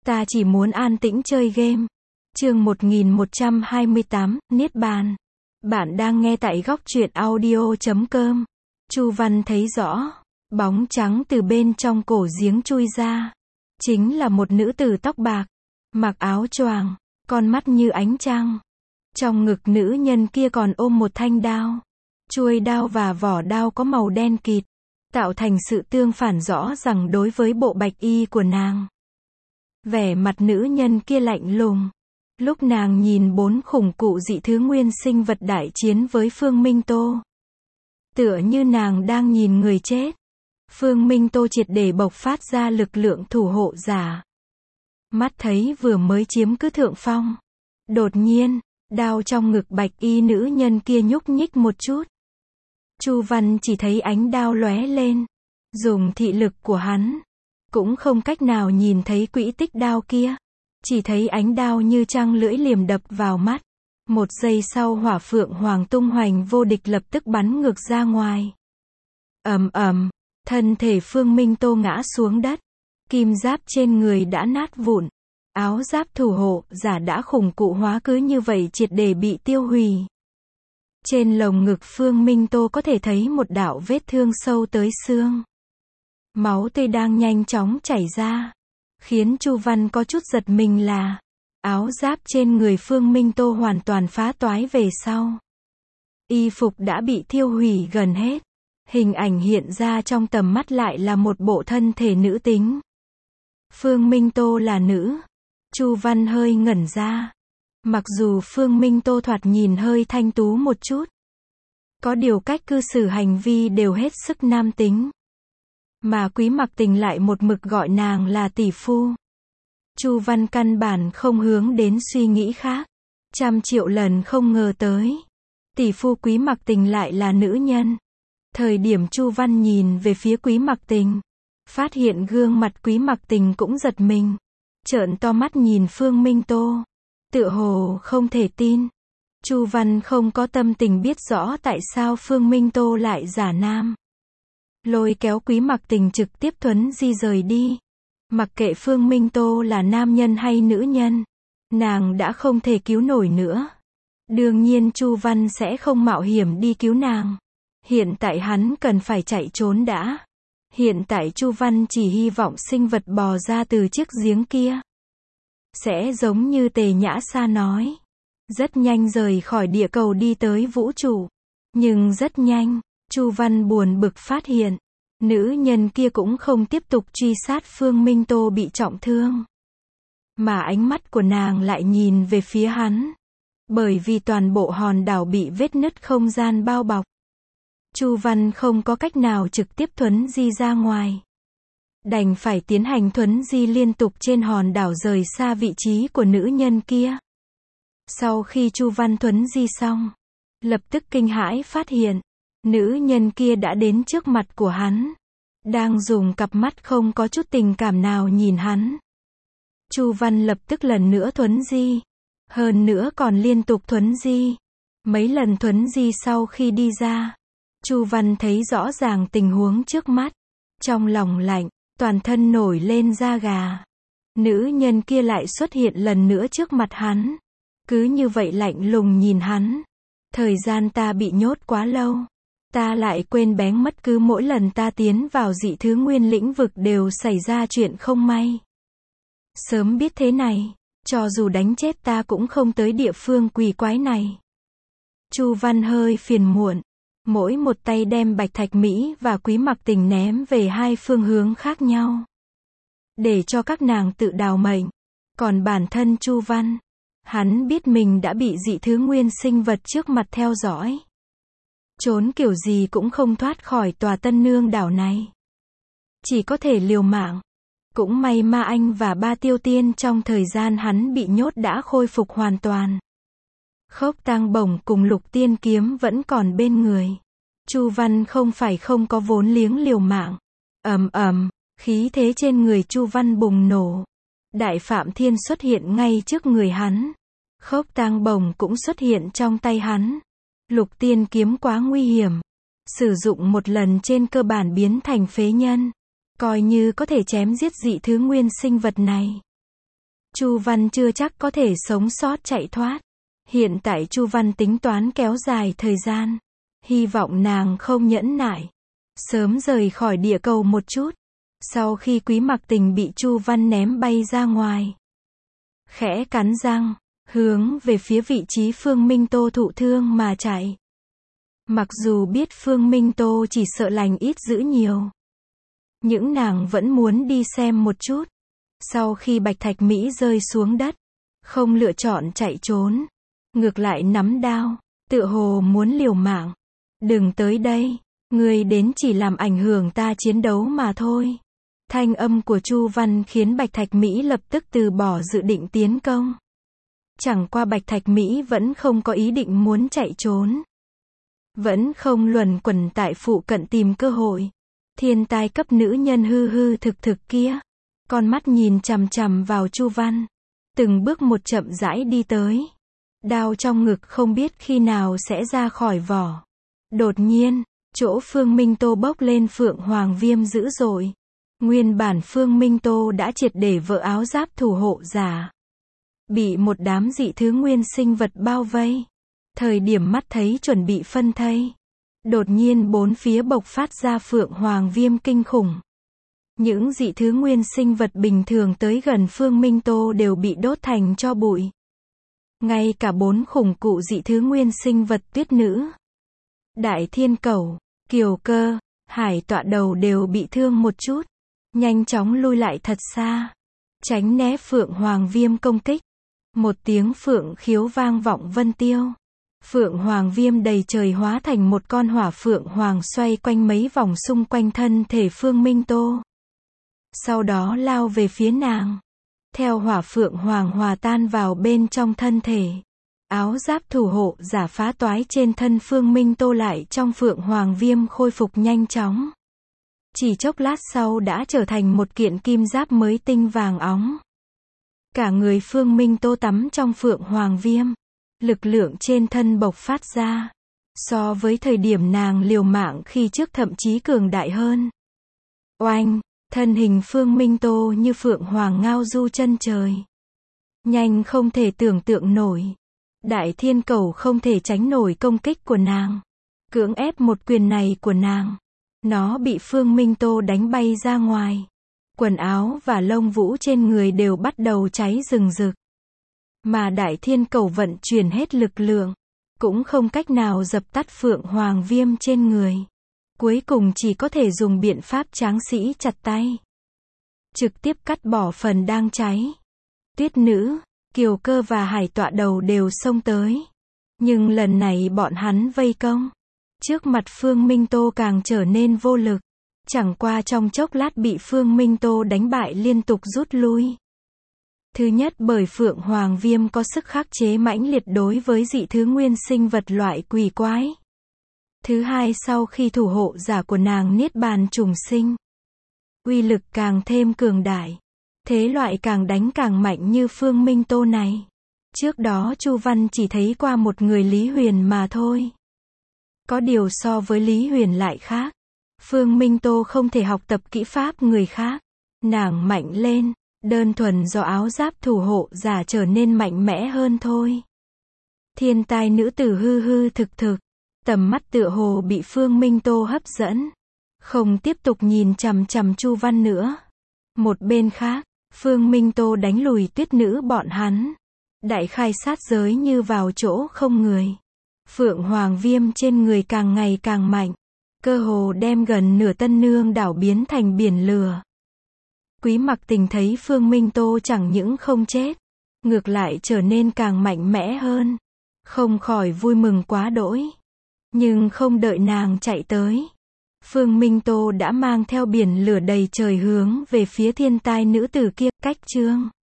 Ta chỉ muốn an tĩnh chơi game. Chương 1128, Niết Bàn. Bạn đang nghe tại góc truyện audio.com. Chu Văn thấy rõ, bóng trắng từ bên trong cổ giếng chui ra. Chính là một nữ tử tóc bạc, mặc áo choàng, con mắt như ánh trăng. Trong ngực nữ nhân kia còn ôm một thanh đao. Chuôi đao và vỏ đao có màu đen kịt, tạo thành sự tương phản rõ ràng đối với bộ bạch y của nàng. Vẻ mặt nữ nhân kia lạnh lùng. Lúc nàng nhìn 4 khủng cụ dị thứ nguyên sinh vật đại chiến với Phương Minh Tô, tựa như nàng đang nhìn người chết. Phương Minh Tô triệt để bộc phát ra lực lượng thủ hộ giả. Mắt thấy vừa mới chiếm cứ thượng phong. Đột nhiên, đao trong ngực bạch y nữ nhân kia nhúc nhích một chút. Chu Văn chỉ thấy ánh đao lóe lên. Dùng thị lực của hắn, cũng không cách nào nhìn thấy quỹ tích đao kia. Chỉ thấy ánh đao như trăng lưỡi liềm đập vào mắt. Một giây sau hỏa phượng hoàng tung hoành vô địch lập tức bắn ngược ra ngoài. Ầm ầm, thân thể Phương Minh Tô ngã xuống đất. Kim giáp trên người đã nát vụn. Áo giáp thủ hộ giả đã khủng cụ hóa cứ như vậy triệt để bị tiêu hủy. Trên lồng ngực Phương Minh Tô có thể thấy một đạo vết thương sâu tới xương. Máu tươi đang nhanh chóng chảy ra. Khiến Chu Văn có chút giật mình là áo giáp trên người Phương Minh Tô hoàn toàn phá toái về sau. Y phục đã bị thiêu hủy gần hết. Hình ảnh hiện ra trong tầm mắt lại là một bộ thân thể nữ tính. Phương Minh Tô là nữ. Chu Văn hơi ngẩn ra. Mặc dù Phương Minh Tô thoạt nhìn hơi thanh tú một chút, có điều cách cư xử hành vi đều hết sức nam tính. Mà Quý Mặc Tình lại một mực gọi nàng là tỷ phu. Chu Văn căn bản không hướng đến suy nghĩ khác. 100 triệu lần không ngờ tới. Tỷ phu Quý Mặc Tình lại là nữ nhân. Thời điểm Chu Văn nhìn về phía Quý Mặc Tình, phát hiện gương mặt Quý Mặc Tình cũng giật mình. Trợn to mắt nhìn Phương Minh Tô. Tựa hồ không thể tin. Chu Văn không có tâm tình biết rõ tại sao Phương Minh Tô lại giả nam. Lôi kéo Quý Mặc Tình trực tiếp thuấn di rời đi. Mặc kệ Phương Minh Tô là nam nhân hay nữ nhân, nàng đã không thể cứu nổi nữa. Đương nhiên Chu Văn sẽ không mạo hiểm đi cứu nàng. Hiện tại hắn cần phải chạy trốn đã. Hiện tại Chu Văn chỉ hy vọng sinh vật bò ra từ chiếc giếng kia sẽ giống như Tề Nhã Sa nói, rất nhanh rời khỏi địa cầu đi tới vũ trụ. Nhưng rất nhanh, Chu Văn buồn bực phát hiện, nữ nhân kia cũng không tiếp tục truy sát Phương Minh Tô bị trọng thương, mà ánh mắt của nàng lại nhìn về phía hắn. Bởi vì toàn bộ hòn đảo bị vết nứt không gian bao bọc, Chu Văn không có cách nào trực tiếp thuấn di ra ngoài. Đành phải tiến hành thuấn di liên tục trên hòn đảo rời xa vị trí của nữ nhân kia. Sau khi Chu Văn thuấn di xong, lập tức kinh hãi phát hiện, nữ nhân kia đã đến trước mặt của hắn. Đang dùng cặp mắt không có chút tình cảm nào nhìn hắn. Chu Văn lập tức lần nữa thuấn di. Hơn nữa còn liên tục thuấn di. Mấy lần thuấn di sau khi đi ra, Chu Văn thấy rõ ràng tình huống trước mắt. Trong lòng lạnh, toàn thân nổi lên da gà. Nữ nhân kia lại xuất hiện lần nữa trước mặt hắn. Cứ như vậy lạnh lùng nhìn hắn. Thời gian ta bị nhốt quá lâu. Ta lại quên bén mất cứ mỗi lần ta tiến vào dị thứ nguyên lĩnh vực đều xảy ra chuyện không may. Sớm biết thế này, cho dù đánh chết ta cũng không tới địa phương quỷ quái này. Chu Văn hơi phiền muộn. Mỗi một tay đem Bạch Thạch Mỹ và Quý Mặc Tình ném về hai phương hướng khác nhau, để cho các nàng tự đào mệnh. Còn bản thân Chu Văn, hắn biết mình đã bị dị thứ nguyên sinh vật trước mặt theo dõi. Trốn kiểu gì cũng không thoát khỏi tòa Tân Nương đảo này. Chỉ có thể liều mạng. Cũng may Ma Anh và Ba Tiêu Tiên trong thời gian hắn bị nhốt đã khôi phục hoàn toàn. Khốc Tang Bổng cùng Lục Tiên Kiếm vẫn còn bên người. Chu Văn không phải không có vốn liếng liều mạng. Ầm ầm, khí thế trên người Chu Văn bùng nổ. Đại Phạm Thiên xuất hiện ngay trước người hắn. Khốc Tang Bổng cũng xuất hiện trong tay hắn. Lục Tiên Kiếm quá nguy hiểm. Sử dụng một lần trên cơ bản biến thành phế nhân. Coi như có thể chém giết dị thứ nguyên sinh vật này. Chu Văn chưa chắc có thể sống sót chạy thoát. Hiện tại Chu Văn tính toán kéo dài thời gian. Hy vọng nàng không nhẫn nại. Sớm rời khỏi địa cầu một chút. Sau khi Quý Mặc Tình bị Chu Văn ném bay ra ngoài. Khẽ cắn răng, hướng về phía vị trí Phương Minh Tô thụ thương mà chạy. Mặc dù biết Phương Minh Tô chỉ sợ lành ít dữ nhiều. Nhưng nàng vẫn muốn đi xem một chút. Sau khi Bạch Thạch Mỹ rơi xuống đất, không lựa chọn chạy trốn. Ngược lại nắm đao, tựa hồ muốn liều mạng. Đừng tới đây, ngươi đến chỉ làm ảnh hưởng ta chiến đấu mà thôi. Thanh âm của Chu Văn khiến Bạch Thạch Mỹ lập tức từ bỏ dự định tiến công. Chẳng qua Bạch Thạch Mỹ vẫn không có ý định muốn chạy trốn. Vẫn không luẩn quẩn tại phụ cận tìm cơ hội. Thiên tai cấp nữ nhân hư hư thực thực kia. Con mắt nhìn chằm chằm vào Chu Văn. Từng bước một chậm rãi đi tới. Đao trong ngực không biết khi nào sẽ ra khỏi vỏ. Đột nhiên, chỗ Phương Minh Tô bốc lên phượng hoàng viêm dữ dội. Nguyên bản Phương Minh Tô đã triệt để vỡ áo giáp thủ hộ giả. Bị một đám dị thứ nguyên sinh vật bao vây. Thời điểm mắt thấy chuẩn bị phân thây. Đột nhiên bốn phía bộc phát ra phượng hoàng viêm kinh khủng. Những dị thứ nguyên sinh vật bình thường tới gần Phương Minh Tô đều bị đốt thành tro bụi. Ngay cả 4 khủng cụ dị thứ nguyên sinh vật tuyết nữ, Đại Thiên Cẩu, Kiều Cơ, Hải Tọa Đầu đều bị thương một chút. Nhanh chóng lui lại thật xa. Tránh né phượng hoàng viêm công kích. Một tiếng phượng khiếu vang vọng vân tiêu. Phượng hoàng viêm đầy trời hóa thành một con hỏa phượng hoàng xoay quanh mấy vòng xung quanh thân thể Phương Minh Tô. Sau đó lao về phía nàng. Theo hỏa phượng hoàng hòa tan vào bên trong thân thể. Áo giáp thủ hộ giả phá toái trên thân Phương Minh Tô lại trong phượng hoàng viêm khôi phục nhanh chóng. Chỉ chốc lát sau đã trở thành một kiện kim giáp mới tinh vàng óng. Cả người Phương Minh Tô tắm trong phượng hoàng viêm. Lực lượng trên thân bộc phát ra. So với thời điểm nàng liều mạng khi trước thậm chí cường đại hơn. Oanh, thân hình Phương Minh Tô như phượng hoàng ngao du chân trời. Nhanh không thể tưởng tượng nổi. Đại Thiên Cẩu không thể tránh nổi công kích của nàng. Cưỡng ép một quyền này của nàng. Nó bị Phương Minh Tô đánh bay ra ngoài. Quần áo và lông vũ trên người đều bắt đầu cháy rừng rực. Mà Đại Thiên Cẩu vận chuyển hết lực lượng. Cũng không cách nào dập tắt phượng hoàng viêm trên người. Cuối cùng chỉ có thể dùng biện pháp tráng sĩ chặt tay. Trực tiếp cắt bỏ phần đang cháy. Tuyết nữ, Kiều Cơ và Hải Tọa Đầu đều xông tới. Nhưng lần này bọn hắn vây công. Trước mặt Phương Minh Tô càng trở nên vô lực. Chẳng qua trong chốc lát bị Phương Minh Tô đánh bại liên tục rút lui. Thứ nhất bởi phượng hoàng viêm có sức khắc chế mãnh liệt đối với dị thứ nguyên sinh vật loại quỷ quái. Thứ hai sau khi thủ hộ giả của nàng niết bàn trùng sinh. Uy lực càng thêm cường đại. Thế loại càng đánh càng mạnh như Phương Minh Tô này. Trước đó Chu Văn chỉ thấy qua một người Lý Huyền mà thôi. Có điều so với Lý Huyền lại khác. Phương Minh Tô không thể học tập kỹ pháp người khác. Nàng mạnh lên, đơn thuần do áo giáp thủ hộ giả trở nên mạnh mẽ hơn thôi. Thiên tai nữ tử hư hư thực thực. Tầm mắt tựa hồ bị Phương Minh Tô hấp dẫn. Không tiếp tục nhìn chằm chằm Chu Văn nữa. Một bên khác, Phương Minh Tô đánh lùi tuyết nữ bọn hắn. Đại khai sát giới như vào chỗ không người. Phượng hoàng viêm trên người càng ngày càng mạnh. Cơ hồ đem gần nửa Tân Nương đảo biến thành biển lửa. Quý Mặc Tình thấy Phương Minh Tô chẳng những không chết. Ngược lại trở nên càng mạnh mẽ hơn. Không khỏi vui mừng quá đỗi. Nhưng không đợi nàng chạy tới. Phương Minh Tô đã mang theo biển lửa đầy trời hướng về phía thiên tai nữ tử kia. Cách chương